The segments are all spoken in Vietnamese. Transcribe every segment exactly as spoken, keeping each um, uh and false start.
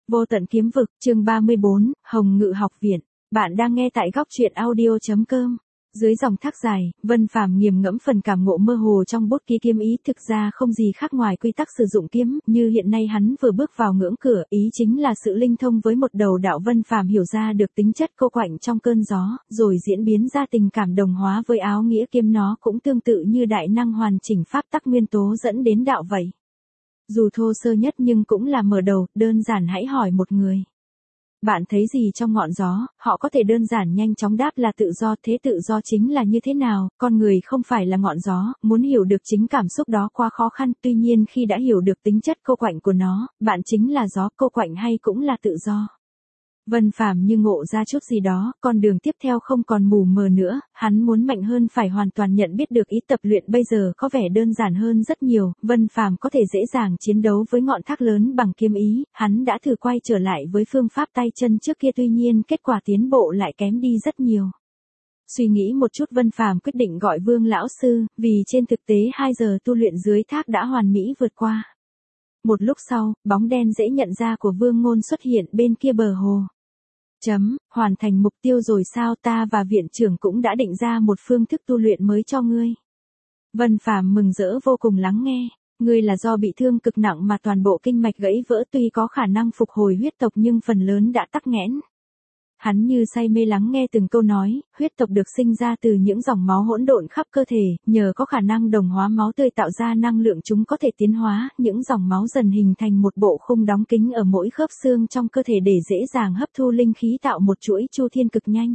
Vô tận kiếm vực, chương ba mươi bốn, Hồng Ngự học viện. Bạn đang nghe tại góc truyện audio chấm com. Dưới dòng thác dài, Vân Phàm nghiền ngẫm phần cảm ngộ mơ hồ trong bút ký kiếm ý, thực ra không gì khác ngoài quy tắc sử dụng kiếm, như hiện nay hắn vừa bước vào ngưỡng cửa, ý chính là sự linh thông với một đầu đạo. Vân Phàm hiểu ra được tính chất cô quạnh trong cơn gió, rồi diễn biến ra tình cảm đồng hóa với áo nghĩa kiếm, nó cũng tương tự như đại năng hoàn chỉnh pháp tắc nguyên tố dẫn đến đạo vậy. Dù thô sơ nhất nhưng cũng là mở đầu. Đơn giản hãy hỏi một người: bạn thấy gì trong ngọn gió? Họ có thể đơn giản nhanh chóng đáp là tự do. Thế tự do chính là như thế nào? Con người không phải là ngọn gió, muốn hiểu được chính cảm xúc đó quá khó khăn. Tuy nhiên khi đã hiểu được tính chất cô quạnh của nó, bạn chính là gió. Cô quạnh hay cũng là tự do. Vân Phàm như ngộ ra chút gì đó, con đường tiếp theo không còn mù mờ nữa, hắn muốn mạnh hơn phải hoàn toàn nhận biết được ý. Tập luyện bây giờ có vẻ đơn giản hơn rất nhiều, Vân Phàm có thể dễ dàng chiến đấu với ngọn thác lớn bằng kiếm ý. Hắn đã thử quay trở lại với phương pháp tay chân trước kia, tuy nhiên kết quả tiến bộ lại kém đi rất nhiều. Suy nghĩ một chút, Vân Phàm quyết định gọi Vương lão sư, vì trên thực tế hai giờ tu luyện dưới thác đã hoàn mỹ vượt qua. Một lúc sau, bóng đen dễ nhận ra của Vương Ngôn xuất hiện bên kia bờ hồ. Chấm, hoàn thành mục tiêu rồi sao? Ta và viện trưởng cũng đã định ra một phương thức tu luyện mới cho ngươi. Vân Phàm mừng rỡ vô cùng lắng nghe. Ngươi là do bị thương cực nặng mà toàn bộ kinh mạch gãy vỡ, tuy có khả năng phục hồi huyết tộc nhưng phần lớn đã tắc nghẽn. Hắn như say mê lắng nghe từng câu nói. Huyết tộc được sinh ra từ những dòng máu hỗn độn khắp cơ thể, nhờ có khả năng đồng hóa máu tươi tạo ra năng lượng, chúng có thể tiến hóa. Những dòng máu dần hình thành một bộ khung đóng kín ở mỗi khớp xương trong cơ thể để dễ dàng hấp thu linh khí, tạo một chuỗi chu thiên cực nhanh.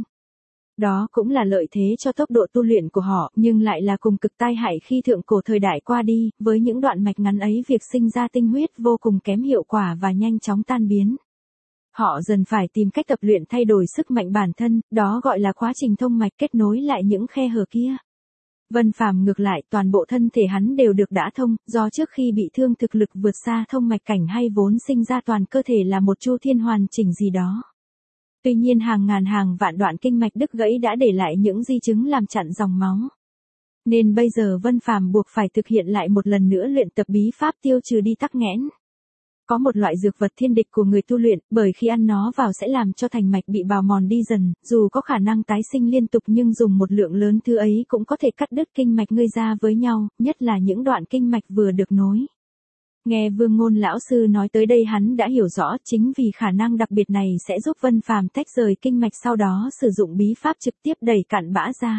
Đó cũng là lợi thế cho tốc độ tu luyện của họ, nhưng lại là cùng cực tai hại khi thượng cổ thời đại qua đi. Với những đoạn mạch ngắn ấy, việc sinh ra tinh huyết vô cùng kém hiệu quả và nhanh chóng tan biến. Họ dần phải tìm cách tập luyện thay đổi sức mạnh bản thân, đó gọi là quá trình thông mạch, kết nối lại những khe hở kia. Vân Phàm ngược lại, toàn bộ thân thể hắn đều được đả thông, do trước khi bị thương thực lực vượt xa thông mạch cảnh, hay vốn sinh ra toàn cơ thể là một chu thiên hoàn chỉnh gì đó. Tuy nhiên hàng ngàn hàng vạn đoạn kinh mạch đứt gãy đã để lại những di chứng làm chặn dòng máu. Nên bây giờ Vân Phàm buộc phải thực hiện lại một lần nữa luyện tập bí pháp tiêu trừ đi tắc nghẽn. Có một loại dược vật thiên địch của người tu luyện, bởi khi ăn nó vào sẽ làm cho thành mạch bị bào mòn đi dần, dù có khả năng tái sinh liên tục nhưng dùng một lượng lớn thứ ấy cũng có thể cắt đứt kinh mạch ngươi ra với nhau, nhất là những đoạn kinh mạch vừa được nối. Nghe Vương Ngôn lão sư nói tới đây, hắn đã hiểu rõ, chính vì khả năng đặc biệt này sẽ giúp Vân Phàm tách rời kinh mạch, sau đó sử dụng bí pháp trực tiếp đẩy cặn bã ra.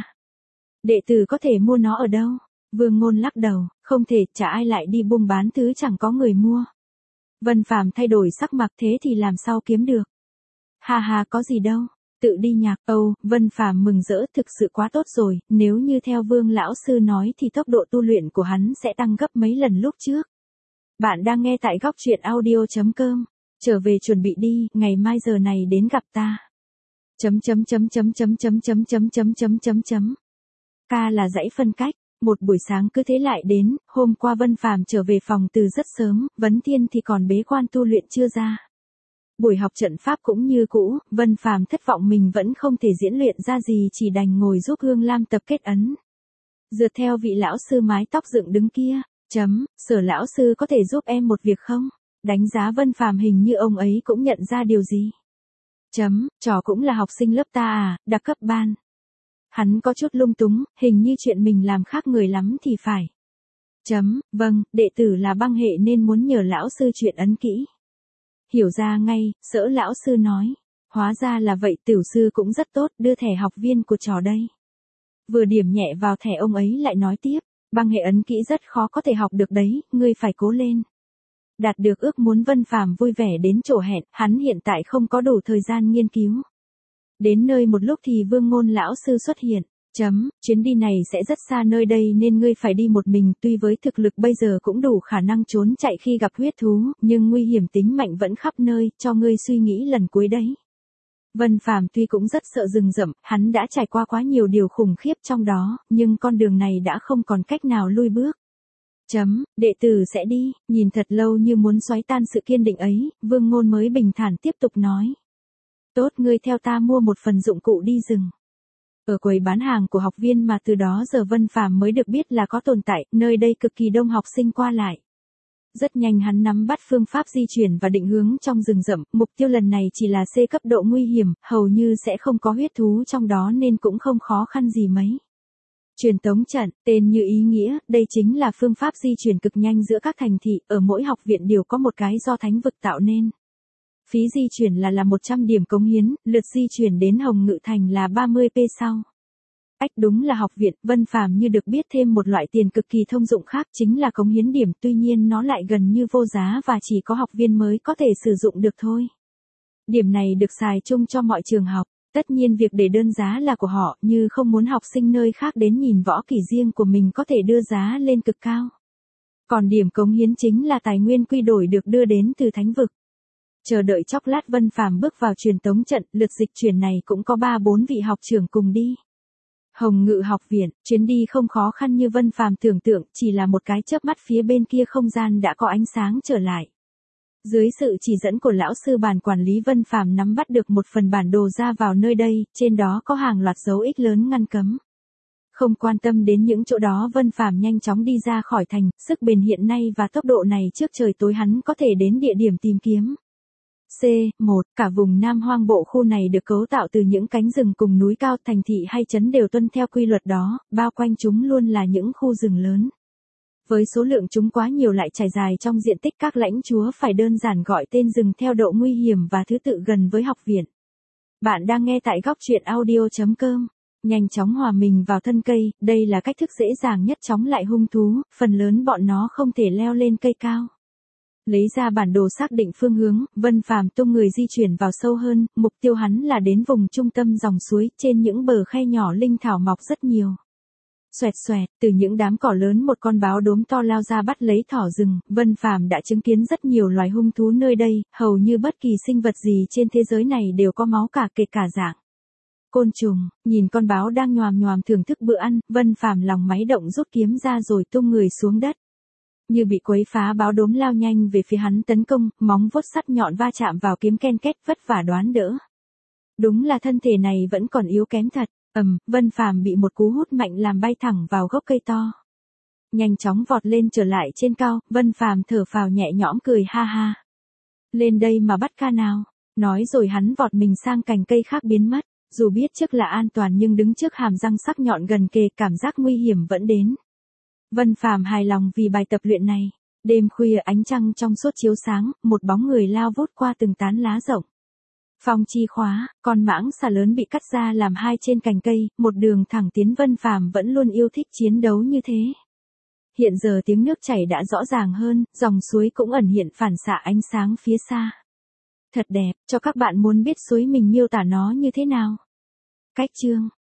Đệ tử có thể mua nó ở đâu? Vương Ngôn lắc đầu, không thể, chả ai lại đi buôn bán thứ chẳng có người mua. Vân Phàm thay đổi sắc mặt, thế thì làm sao kiếm được? Ha ha, có gì đâu, tự đi nhạc. Âu, Vân Phàm mừng rỡ, thực sự quá tốt rồi, nếu như theo Vương lão sư nói thì tốc độ tu luyện của hắn sẽ tăng gấp mấy lần lúc trước. Bạn đang nghe tại góc truyện audio chấm com. Trở về chuẩn bị đi, ngày mai giờ này đến gặp ta. Chấm chấm chấm chấm chấm chấm chấm chấm chấm chấm chấm chấm. Ca là dãy phân cách. Một buổi sáng cứ thế lại đến. Hôm qua Vân Phàm trở về phòng từ rất sớm, Vấn Thiên thì còn bế quan tu luyện chưa ra. Buổi học trận pháp cũng như cũ, Vân Phàm thất vọng mình vẫn không thể diễn luyện ra gì, chỉ đành ngồi giúp Hương Lam tập kết ấn. Dựa theo vị lão sư mái tóc dựng đứng kia. Chấm, Sở lão sư có thể giúp em một việc không? Đánh giá Vân Phàm, hình như ông ấy cũng nhận ra điều gì. Chấm, trò cũng là học sinh lớp ta à, đặc cấp ban. Hắn có chút lung túng, hình như chuyện mình làm khác người lắm thì phải. Chấm, vâng, đệ tử là băng hệ nên muốn nhờ lão sư chuyện ấn kỹ. Hiểu ra ngay, Sở lão sư nói. Hóa ra là vậy, tiểu sư cũng rất tốt, đưa thẻ học viên của trò đây. Vừa điểm nhẹ vào thẻ, ông ấy lại nói tiếp. Băng hệ ấn kỹ rất khó có thể học được đấy, ngươi phải cố lên. Đạt được ước muốn, Vân Phàm vui vẻ đến chỗ hẹn, hắn hiện tại không có đủ thời gian nghiên cứu. Đến nơi một lúc thì Vương Ngôn lão sư xuất hiện. Chấm, chuyến đi này sẽ rất xa nơi đây nên ngươi phải đi một mình, tuy với thực lực bây giờ cũng đủ khả năng trốn chạy khi gặp huyết thú, nhưng nguy hiểm tính mạnh vẫn khắp nơi, cho ngươi suy nghĩ lần cuối đấy. Vân Phàm tuy cũng rất sợ rừng rậm, hắn đã trải qua quá nhiều điều khủng khiếp trong đó, nhưng con đường này đã không còn cách nào lui bước. Chấm, đệ tử sẽ đi. Nhìn thật lâu như muốn xoáy tan sự kiên định ấy, Vương Ngôn mới bình thản tiếp tục nói. Tốt, ngươi theo ta mua một phần dụng cụ đi rừng. Ở quầy bán hàng của học viên mà từ đó giờ Vân Phàm mới được biết là có tồn tại, nơi đây cực kỳ đông học sinh qua lại. Rất nhanh hắn nắm bắt phương pháp di chuyển và định hướng trong rừng rậm, mục tiêu lần này chỉ là C cấp độ nguy hiểm, hầu như sẽ không có huyết thú trong đó nên cũng không khó khăn gì mấy. Truyền tống trận, tên như ý nghĩa, đây chính là phương pháp di chuyển cực nhanh giữa các thành thị, ở mỗi học viện đều có một cái do thánh vực tạo nên. Phí di chuyển là là một trăm điểm cống hiến, lượt di chuyển đến Hồng Ngự Thành là ba mươi p sau. Ách đúng là học viện, Vân Phàm như được biết thêm một loại tiền cực kỳ thông dụng khác chính là cống hiến điểm, tuy nhiên nó lại gần như vô giá và chỉ có học viên mới có thể sử dụng được thôi. Điểm này được xài chung cho mọi trường học, tất nhiên việc để đơn giá là của họ, như không muốn học sinh nơi khác đến nhìn võ kỹ riêng của mình có thể đưa giá lên cực cao. Còn điểm cống hiến chính là tài nguyên quy đổi được đưa đến từ thánh vực. Chờ đợi chốc lát Vân Phàm bước vào truyền tống trận, lượt dịch chuyển này cũng có ba bốn vị học trưởng cùng đi. Hồng Ngự học viện, chuyến đi không khó khăn như Vân Phàm tưởng tượng, chỉ là một cái chớp mắt phía bên kia không gian đã có ánh sáng trở lại. Dưới sự chỉ dẫn của lão sư bàn quản lý, Vân Phàm nắm bắt được một phần bản đồ ra vào nơi đây, trên đó có hàng loạt dấu X lớn ngăn cấm. Không quan tâm đến những chỗ đó, Vân Phàm nhanh chóng đi ra khỏi thành, sức bền hiện nay và tốc độ này trước trời tối hắn có thể đến địa điểm tìm kiếm. C một. Cả vùng Nam Hoang Bộ khu này được cấu tạo từ những cánh rừng cùng núi cao, thành thị hay trấn đều tuân theo quy luật đó, bao quanh chúng luôn là những khu rừng lớn. Với số lượng chúng quá nhiều lại trải dài trong diện tích, các lãnh chúa phải đơn giản gọi tên rừng theo độ nguy hiểm và thứ tự gần với học viện. Bạn đang nghe tại góc truyện audio chấm com. Nhanh chóng hòa mình vào thân cây, đây là cách thức dễ dàng nhất chống lại hung thú, phần lớn bọn nó không thể leo lên cây cao. Lấy ra bản đồ xác định phương hướng, Vân Phàm tung người di chuyển vào sâu hơn, mục tiêu hắn là đến vùng trung tâm dòng suối, trên những bờ khe nhỏ linh thảo mọc rất nhiều. Xoẹt xoẹt, từ những đám cỏ lớn một con báo đốm to lao ra bắt lấy thỏ rừng, Vân Phàm đã chứng kiến rất nhiều loài hung thú nơi đây, hầu như bất kỳ sinh vật gì trên thế giới này đều có máu cả, kể cả dạng côn trùng. Nhìn con báo đang nhoàm nhoàm thưởng thức bữa ăn, Vân Phàm lòng máy động rút kiếm ra rồi tung người xuống đất. Như bị quấy phá, báo đốm lao nhanh về phía hắn tấn công, móng vuốt sắt nhọn va chạm vào kiếm, ken két, vất vả đoán đỡ. Đúng là thân thể này vẫn còn yếu kém thật. Ầm, Vân Phàm bị một cú hút mạnh làm bay thẳng vào gốc cây to. Nhanh chóng vọt lên trở lại trên cao, Vân Phàm thở phào nhẹ nhõm cười ha ha. Lên đây mà bắt ca nào. Nói rồi hắn vọt mình sang cành cây khác biến mất. Dù biết trước là an toàn nhưng đứng trước hàm răng sắc nhọn gần kề, cảm giác nguy hiểm vẫn đến. Vân Phàm hài lòng vì bài tập luyện này. Đêm khuya ánh trăng trong suốt chiếu sáng, một bóng người lao vút qua từng tán lá rộng. Phong chi khóa, con mãng xà lớn bị cắt ra làm hai trên cành cây, một đường thẳng tiến. Vân Phàm vẫn luôn yêu thích chiến đấu như thế. Hiện giờ tiếng nước chảy đã rõ ràng hơn, dòng suối cũng ẩn hiện phản xạ ánh sáng phía xa. Thật đẹp, cho các bạn muốn biết suối mình miêu tả nó như thế nào? Cách chương